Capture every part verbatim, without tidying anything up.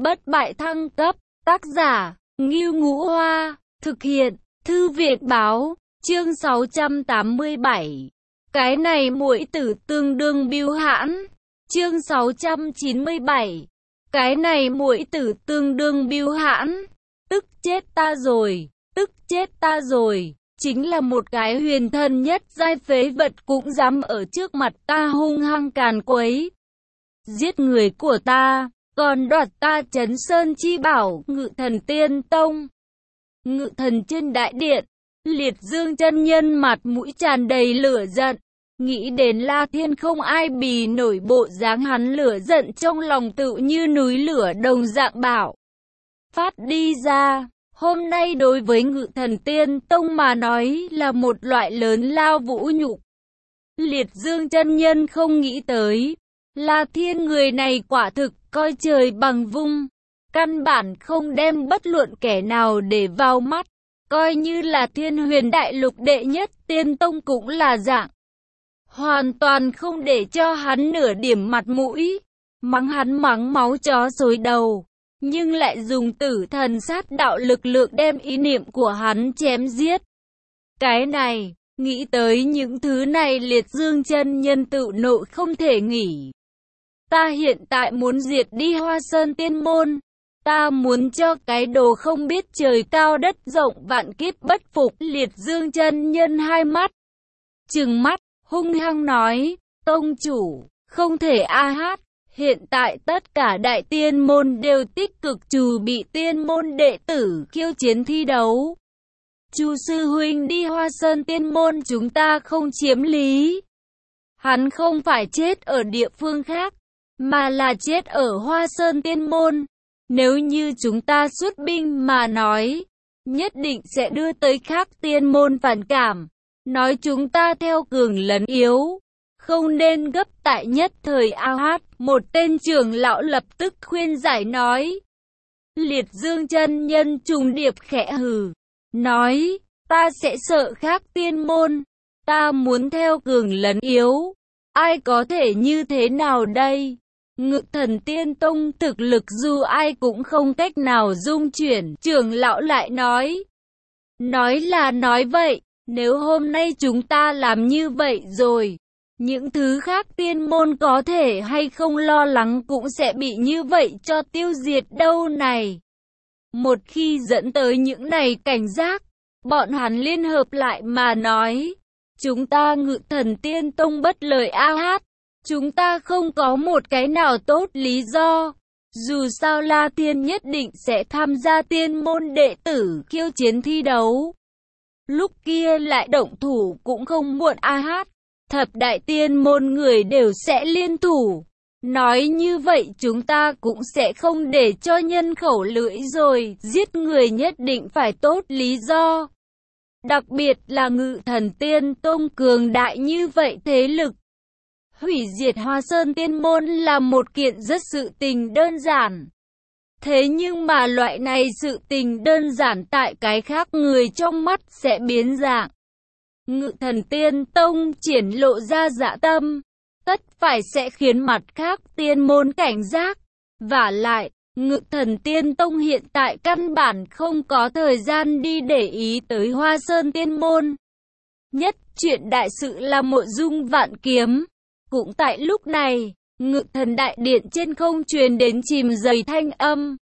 bất bại thăng cấp, tác giả, Ngưu Ngũ Hoa, thực hiện, Thư viện báo, chương sáu trăm tám mươi bảy. Cái này muội tử tương đương bưu hãn, chương sáu trăm chín mươi bảy. Cái này muội tử tương đương bưu hãn, tức chết ta rồi, tức chết ta rồi. Chính là một cái huyền thân nhất giai phế vật cũng dám ở trước mặt ta hung hăng càn quấy. Giết người của ta, còn đoạt ta Trấn Sơn chi bảo, Ngự Thần Tiên Tông. Ngự Thần trên đại điện, Liệt Dương chân nhân mặt mũi tràn đầy lửa giận. Nghĩ đến La Thiên không ai bì nổi bộ dáng hắn lửa giận trong lòng tự như núi lửa đồng dạng bảo phát đi ra. Hôm nay đối với Ngự Thần Tiên Tông mà nói là một loại lớn lao vũ nhục. Liệt Dương chân nhân không nghĩ tới, La Thiên người này quả thực coi trời bằng vung, căn bản không đem bất luận kẻ nào để vào mắt, coi như là Thiên Huyền Đại Lục đệ nhất tiên tông cũng là dạng. Hoàn toàn không để cho hắn nửa điểm mặt mũi, mắng hắn mắng máu chó xối đầu, nhưng lại dùng tử thần sát đạo lực lượng đem ý niệm của hắn chém giết. Cái này, nghĩ tới những thứ này Liệt Dương chân nhân tự nộ không thể nghỉ. Ta hiện tại muốn diệt đi Hoa Sơn Tiên Môn, ta muốn cho cái đồ không biết trời cao đất rộng vạn kiếp bất phục. Liệt Dương chân nhân hai mắt trừng mắt, hung hăng nói, tông chủ, không thể a hát. Hiện tại tất cả đại tiên môn đều tích cực trù bị tiên môn đệ tử khiêu chiến thi đấu. Chu sư huynh đi Hoa Sơn Tiên Môn chúng ta không chiếm lý. Hắn không phải chết ở địa phương khác, mà là chết ở Hoa Sơn Tiên Môn. Nếu như chúng ta xuất binh mà nói, nhất định sẽ đưa tới khác tiên môn phản cảm, nói chúng ta theo cường lấn yếu. Không nên gấp tại nhất thời a hát. Một tên trưởng lão lập tức khuyên giải nói. Liệt Dương chân nhân trùng điệp khẽ hừ, nói, ta sẽ sợ khác tiên môn, ta muốn theo cường lấn yếu, ai có thể như thế nào đây? Ngự Thần Tiên Tông thực lực dù ai cũng không cách nào dung chuyển. Trưởng lão lại nói, nói là nói vậy, nếu hôm nay chúng ta làm như vậy rồi, những thứ khác tiên môn có thể hay không lo lắng cũng sẽ bị như vậy cho tiêu diệt đâu này. Một khi dẫn tới những này cảnh giác, bọn hắn liên hợp lại mà nói, chúng ta Ngự Thần Tiên Tông bất lợi a hát, chúng ta không có một cái nào tốt lý do. Dù sao La Thiên nhất định sẽ tham gia tiên môn đệ tử khiêu chiến thi đấu. Lúc kia lại động thủ cũng không muộn a hát. Thập đại tiên môn người đều sẽ liên thủ. Nói như vậy chúng ta cũng sẽ không để cho nhân khẩu lưỡi rồi. Giết người nhất định phải tốt lý do. Đặc biệt là Ngự Thần Tiên Tông cường đại như vậy thế lực. Hủy diệt Hoa Sơn Tiên Môn là một kiện rất sự tình đơn giản. Thế nhưng mà loại này sự tình đơn giản tại cái khác người trong mắt sẽ biến dạng. Ngự Thần Tiên Tông triển lộ ra dạ tâm, tất phải sẽ khiến mặt khác tiên môn cảnh giác. Vả lại, Ngự Thần Tiên Tông hiện tại căn bản không có thời gian đi để ý tới Hoa Sơn Tiên Môn. Nhất chuyện đại sự là mộ dung vạn kiếm. Cũng tại lúc này, Ngự Thần Đại Điện trên không truyền đến chìm dày thanh âm.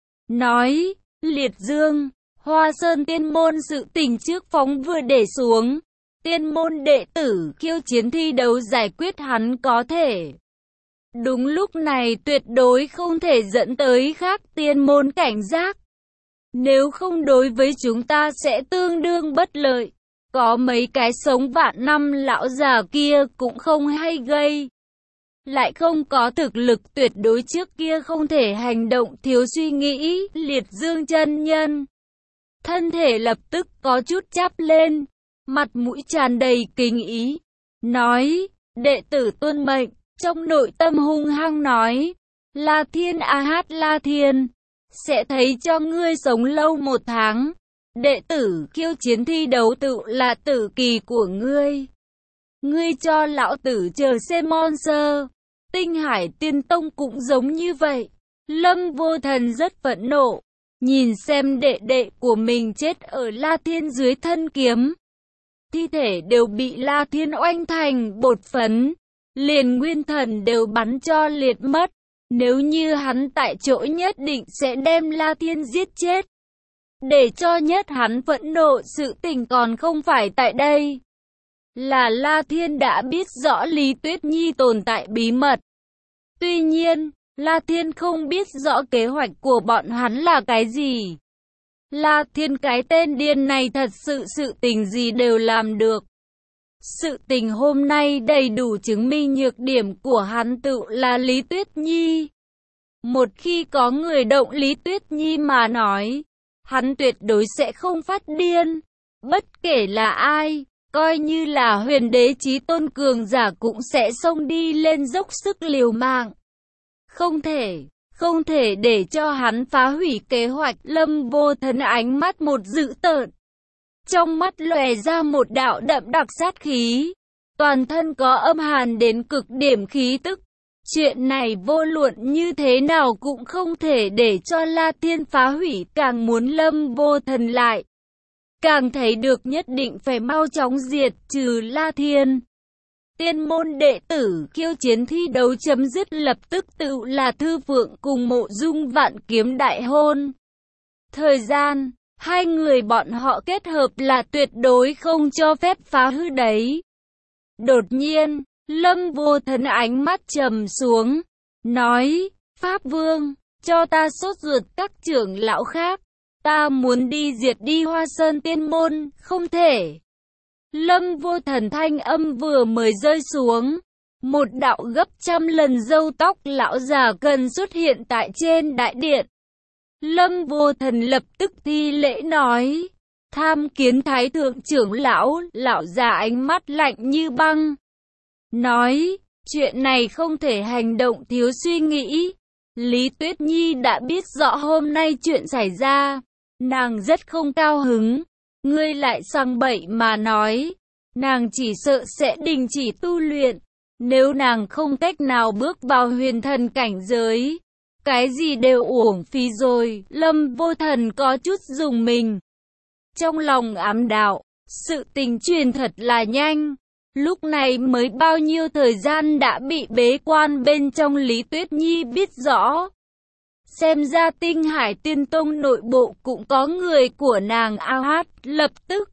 Nói, Liệt Dương, Hoa Sơn Tiên Môn sự tình trước phóng vừa để xuống. Tiên môn đệ tử khiêu chiến thi đấu giải quyết hắn có thể. Đúng lúc này tuyệt đối không thể dẫn tới khác tiên môn cảnh giác. Nếu không đối với chúng ta sẽ tương đương bất lợi. Có mấy cái sống vạn năm lão già kia cũng không hay gây. Lại không có thực lực tuyệt đối trước kia không thể hành động thiếu suy nghĩ. Liệt Dương chân nhân thân thể lập tức có chút chắp lên, mặt mũi tràn đầy kính ý, nói, đệ tử tuân mệnh. Trong nội tâm hung hăng nói, La Thiên a hát La Thiên, sẽ thấy cho ngươi sống lâu một tháng. Đệ tử khiêu chiến thi đấu tự là tử kỳ của ngươi. Ngươi cho lão tử chờ xem monster. Tinh Hải Tiên Tông cũng giống như vậy. Lâm Vô Thần rất phẫn nộ, nhìn xem đệ đệ của mình chết ở La Thiên dưới thân kiếm. Thi thể đều bị La Thiên oanh thành bột phấn, liền nguyên thần đều bắn cho liệt mất. Nếu như hắn tại chỗ nhất định sẽ đem La Thiên giết chết. Để cho nhất hắn phẫn nộ sự tình còn không phải tại đây. Là La Thiên đã biết rõ Lý Tuyết Nhi tồn tại bí mật. Tuy nhiên, La Thiên không biết rõ kế hoạch của bọn hắn là cái gì. La Thiên cái tên điên này thật sự sự tình gì đều làm được. Sự tình hôm nay đầy đủ chứng minh nhược điểm của hắn tự là Lý Tuyết Nhi. Một khi có người động Lý Tuyết Nhi mà nói, hắn tuyệt đối sẽ không phát điên. Bất kể là ai, coi như là huyền đế chí tôn cường giả cũng sẽ xông đi lên dốc sức liều mạng. Không thể, không thể để cho hắn phá hủy kế hoạch. Lâm Vô Thần ánh mắt một dữ tợn. Trong mắt lòe ra một đạo đậm đặc sát khí. Toàn thân có âm hàn đến cực điểm khí tức. Chuyện này vô luận như thế nào cũng không thể để cho La Thiên phá hủy, càng muốn Lâm Vô Thần lại. Càng thấy được nhất định phải mau chóng diệt trừ La Thiên. Tiên môn đệ tử khiêu chiến thi đấu chấm dứt, lập tức tự là Thư Phượng cùng Mộ Dung vạn kiếm đại hôn. Thời gian, hai người bọn họ kết hợp là tuyệt đối không cho phép phá hư đấy. Đột nhiên, Lâm Vô Thần ánh mắt trầm xuống, nói, Pháp Vương, cho ta sốt ruột các trưởng lão khác, ta muốn đi diệt đi Hoa Sơn tiên môn, không thể. Lâm Vô Thần thanh âm vừa mới rơi xuống, một đạo gấp trăm lần râu tóc lão già cần xuất hiện tại trên đại điện. Lâm Vô Thần lập tức thi lễ nói, tham kiến thái thượng trưởng lão. Lão già ánh mắt lạnh như băng, nói, chuyện này không thể hành động thiếu suy nghĩ. Lý Tuyết Nhi đã biết rõ hôm nay chuyện xảy ra, nàng rất không cao hứng. Ngươi lại sang bậy mà nói, nàng chỉ sợ sẽ đình chỉ tu luyện. Nếu nàng không cách nào bước vào huyền thần cảnh giới, cái gì đều uổng phí rồi. Lâm Vô Thần có chút rùng mình. Trong lòng ám đạo, sự tình truyền thật là nhanh. Lúc này mới bao nhiêu thời gian đã bị bế quan bên trong. Lý Tuyết Nhi biết rõ. Xem ra Tinh Hải Tiên Tông nội bộ cũng có người của nàng. A hát, lập tức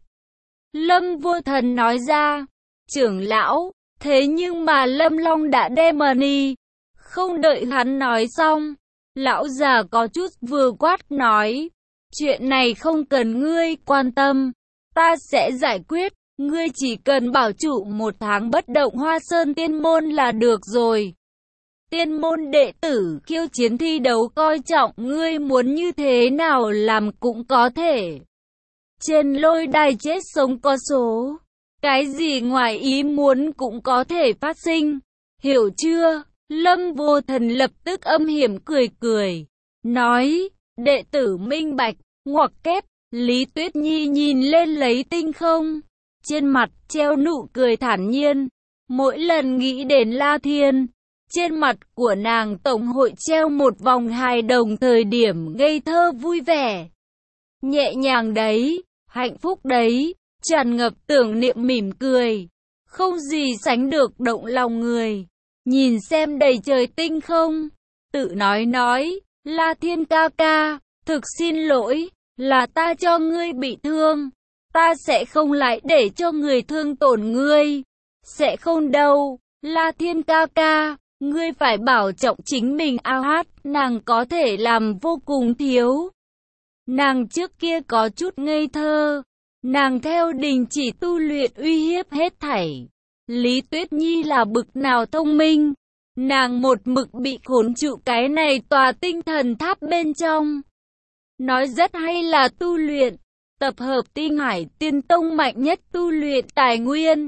Lâm Vô Thần nói ra, trưởng lão, thế nhưng mà Lâm Long đã đem đi. Không đợi hắn nói xong, lão già có chút vừa quát nói, chuyện này không cần ngươi quan tâm, ta sẽ giải quyết. Ngươi chỉ cần bảo trụ một tháng bất động Hoa Sơn tiên môn là được rồi. Tiên môn đệ tử khiêu chiến thi đấu coi trọng, ngươi muốn như thế nào làm cũng có thể. Trên lôi đài chết sống có số, cái gì ngoài ý muốn cũng có thể phát sinh, hiểu chưa? Lâm Vô Thần lập tức âm hiểm cười cười, nói, đệ tử minh bạch. Ngoặc kép, Lý Tuyết Nhi nhìn lên lấy tinh không, trên mặt treo nụ cười thản nhiên. Mỗi lần nghĩ đến La Thiên, trên mặt của nàng tổng hội treo một vòng hài đồng, thời điểm ngây thơ vui vẻ. Nhẹ nhàng đấy, hạnh phúc đấy, tràn ngập tưởng niệm mỉm cười, không gì sánh được động lòng người. Nhìn xem đầy trời tinh không, tự nói nói, La Thiên ca ca, thực xin lỗi, là ta cho ngươi bị thương. Ta sẽ không lại để cho người thương tổn ngươi. Sẽ không đâu, La Thiên ca ca, ngươi phải bảo trọng chính mình. A hát, nàng có thể làm vô cùng thiếu. Nàng trước kia có chút ngây thơ, nàng theo đình chỉ tu luyện uy hiếp hết thảy. Lý Tuyết Nhi là bực nào thông minh, nàng một mực bị khốn trụ cái này tòa tinh thần tháp bên trong. Nói rất hay là tu luyện, tập hợp Tinh Hải Tiên Tông mạnh nhất tu luyện tài nguyên.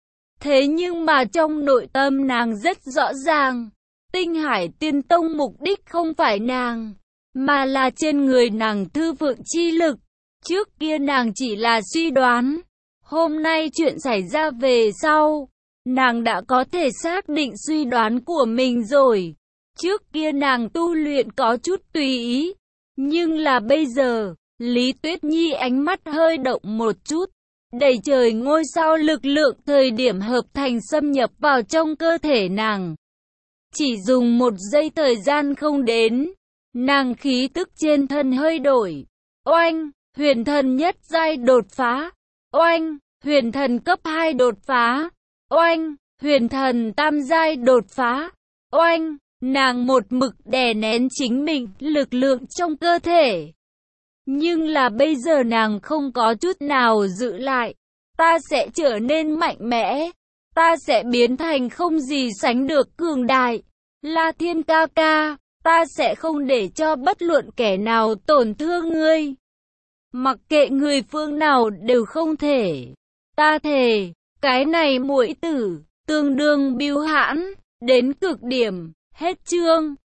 Thế nhưng mà trong nội tâm nàng rất rõ ràng, Tinh Hải Tiên Tông mục đích không phải nàng, mà là trên người nàng Thư Phượng chi lực. Trước kia nàng chỉ là suy đoán, hôm nay chuyện xảy ra về sau, nàng đã có thể xác định suy đoán của mình rồi. Trước kia nàng tu luyện có chút tùy ý, nhưng là bây giờ, Lý Tuyết Nhi ánh mắt hơi động một chút, đầy trời ngôi sao lực lượng thời điểm hợp thành xâm nhập vào trong cơ thể nàng. Chỉ dùng một giây thời gian không đến, nàng khí tức trên thân hơi đổi. Oanh, huyền thần nhất giai đột phá. Oanh, huyền thần cấp hai đột phá. Oanh, huyền thần tam giai đột phá. Oanh, nàng một mực đè nén chính mình, lực lượng trong cơ thể. Nhưng là bây giờ nàng không có chút nào giữ lại. Ta sẽ trở nên mạnh mẽ. Ta sẽ biến thành không gì sánh được cường đại. La Thiên ca ca, ta sẽ không để cho bất luận kẻ nào tổn thương ngươi. Mặc kệ người phương nào đều không thể. Ta thề, cái này muội tử, tương đương bưu hãn, đến cực điểm, hết chương.